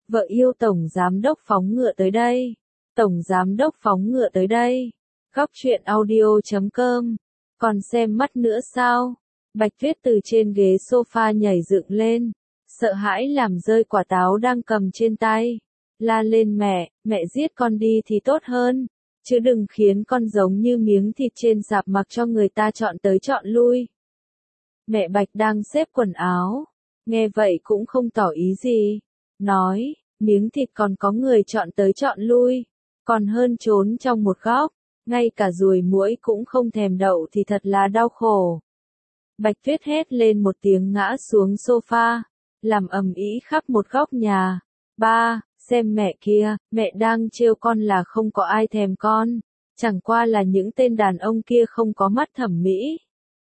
Vợ yêu Tổng Giám đốc phóng ngựa tới đây. Tổng Giám đốc phóng ngựa tới đây. Góc truyện audio.com. Còn xem mắt nữa sao? Bạch Tuyết từ trên ghế sofa nhảy dựng lên. Sợ hãi làm rơi quả táo đang cầm trên tay. La lên mẹ giết con đi thì tốt hơn. Chứ đừng khiến con giống như miếng thịt trên sạp mặc cho người ta chọn tới chọn lui. Mẹ Bạch đang xếp quần áo. Nghe vậy cũng không tỏ ý gì. Nói, miếng thịt còn có người chọn tới chọn lui. Còn hơn trốn trong một góc. Ngay cả ruồi muỗi cũng không thèm đậu thì thật là đau khổ. Bạch Tuyết hét lên một tiếng ngã xuống sofa. Làm ầm ĩ khắp một góc nhà. Ba, xem mẹ kia, mẹ đang trêu con là không có ai thèm con. Chẳng qua là những tên đàn ông kia không có mắt thẩm mỹ.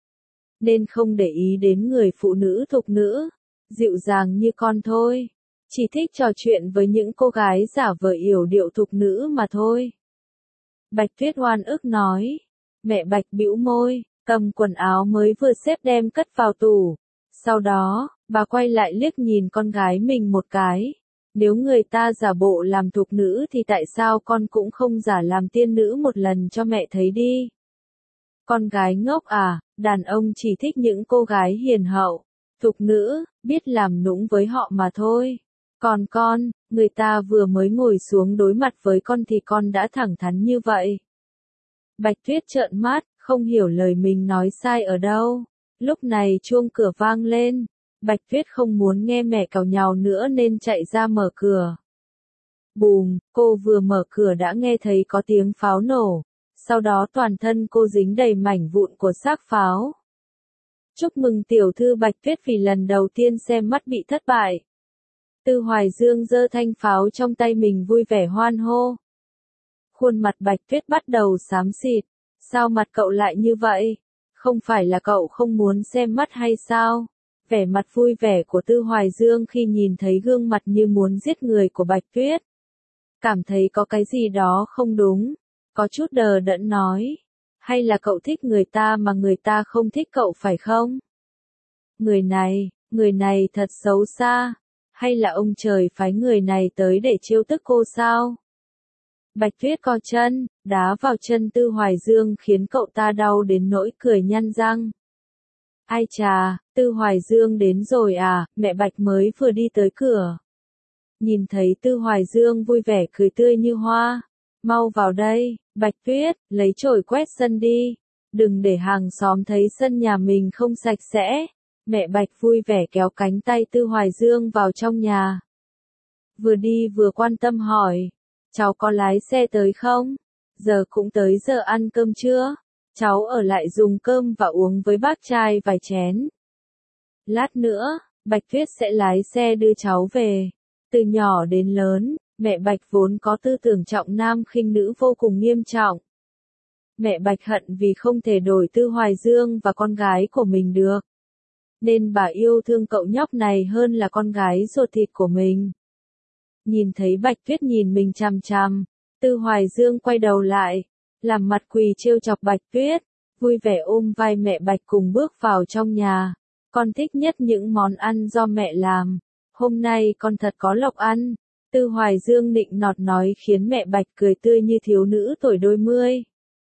Nên không để ý đến người phụ nữ thục nữ. Dịu dàng như con thôi. Chỉ thích trò chuyện với những cô gái giả vờ yểu điệu thục nữ mà thôi. Bạch Tuyết oan ức nói. Mẹ Bạch bĩu môi, cầm quần áo mới vừa xếp đem cất vào tủ. Sau đó, bà quay lại liếc nhìn con gái mình một cái. Nếu người ta giả bộ làm thục nữ thì tại sao con cũng không giả làm tiên nữ một lần cho mẹ thấy đi. Con gái ngốc à, đàn ông chỉ thích những cô gái hiền hậu, thục nữ, biết làm nũng với họ mà thôi. Còn con, người ta vừa mới ngồi xuống đối mặt với con thì con đã thẳng thắn như vậy. Bạch Tuyết trợn mắt, không hiểu lời mình nói sai ở đâu. Lúc này chuông cửa vang lên. Bạch Tuyết không muốn nghe mẹ càu nhàu nữa nên chạy ra mở cửa. Bùm, cô vừa mở cửa đã nghe thấy có tiếng pháo nổ. Sau đó toàn thân cô dính đầy mảnh vụn của xác pháo. Chúc mừng tiểu thư Bạch Tuyết vì lần đầu tiên xem mắt bị thất bại. Tư Hoài Dương giơ thanh pháo trong tay mình vui vẻ hoan hô. Khuôn mặt Bạch Tuyết bắt đầu xám xịt. Sao mặt cậu lại như vậy? Không phải là cậu không muốn xem mắt hay sao? Vẻ mặt vui vẻ của Tư Hoài Dương khi nhìn thấy gương mặt như muốn giết người của Bạch Tuyết. Cảm thấy có cái gì đó không đúng. Có chút đờ đẫn nói. Hay là cậu thích người ta mà người ta không thích cậu phải không? Người này thật xấu xa. Hay là ông trời phái người này tới để trêu tức cô sao? Bạch Tuyết co chân, đá vào chân Tư Hoài Dương khiến cậu ta đau đến nỗi cười nhăn răng. Ai chà, Tư Hoài Dương đến rồi à, mẹ Bạch mới vừa đi tới cửa. Nhìn thấy Tư Hoài Dương vui vẻ cười tươi như hoa. Mau vào đây, Bạch Tuyết, lấy chổi quét sân đi. Đừng để hàng xóm thấy sân nhà mình không sạch sẽ. Mẹ Bạch vui vẻ kéo cánh tay Tư Hoài Dương vào trong nhà. Vừa đi vừa quan tâm hỏi. Cháu có lái xe tới không? Giờ cũng tới giờ ăn cơm chưa? Cháu ở lại dùng cơm và uống với bác trai vài chén. Lát nữa, Bạch Tuyết sẽ lái xe đưa cháu về. Từ nhỏ đến lớn, mẹ Bạch vốn có tư tưởng trọng nam khinh nữ vô cùng nghiêm trọng. Mẹ Bạch hận vì không thể đổi Tư Hoài Dương và con gái của mình được. Nên bà yêu thương cậu nhóc này hơn là con gái ruột thịt của mình. Nhìn thấy Bạch Tuyết nhìn mình chằm chằm, Tư Hoài Dương quay đầu lại, làm mặt quỳ trêu chọc Bạch Tuyết, vui vẻ ôm vai mẹ Bạch cùng bước vào trong nhà. Con thích nhất những món ăn do mẹ làm. Hôm nay con thật có lộc ăn. Tư Hoài Dương nịnh nọt nói khiến mẹ Bạch cười tươi như thiếu nữ tuổi đôi mươi.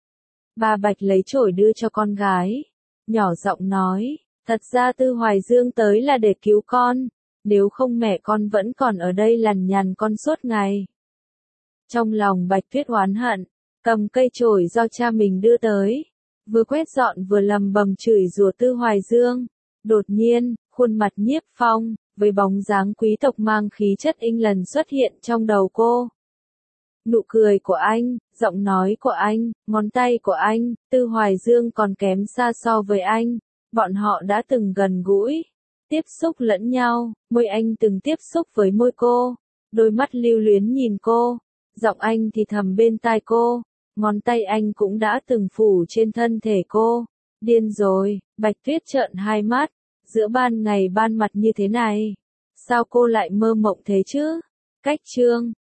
Bà Bạch lấy chổi đưa cho con gái. Nhỏ giọng nói, thật ra Tư Hoài Dương tới là để cứu con. Nếu không mẹ con vẫn còn ở đây lằn nhằn con suốt ngày. Trong lòng Bạch Tuyết oán hận, cầm cây chổi do cha mình đưa tới. Vừa quét dọn vừa lầm bầm chửi rủa Tư Hoài Dương. Đột nhiên, khuôn mặt Nhiếp Phong, với bóng dáng quý tộc mang khí chất England xuất hiện trong đầu cô. Nụ cười của anh, giọng nói của anh, ngón tay của anh, Tư Hoài Dương còn kém xa so với anh. Bọn họ đã từng gần gũi, tiếp xúc lẫn nhau, môi anh từng tiếp xúc với môi cô, đôi mắt lưu luyến nhìn cô, giọng anh thì thầm bên tai cô, ngón tay anh cũng đã từng phủ trên thân thể cô. Điên rồi, Bạch Tuyết trợn hai mắt, giữa ban ngày ban mặt như thế này, sao cô lại mơ mộng thế chứ? Cách chương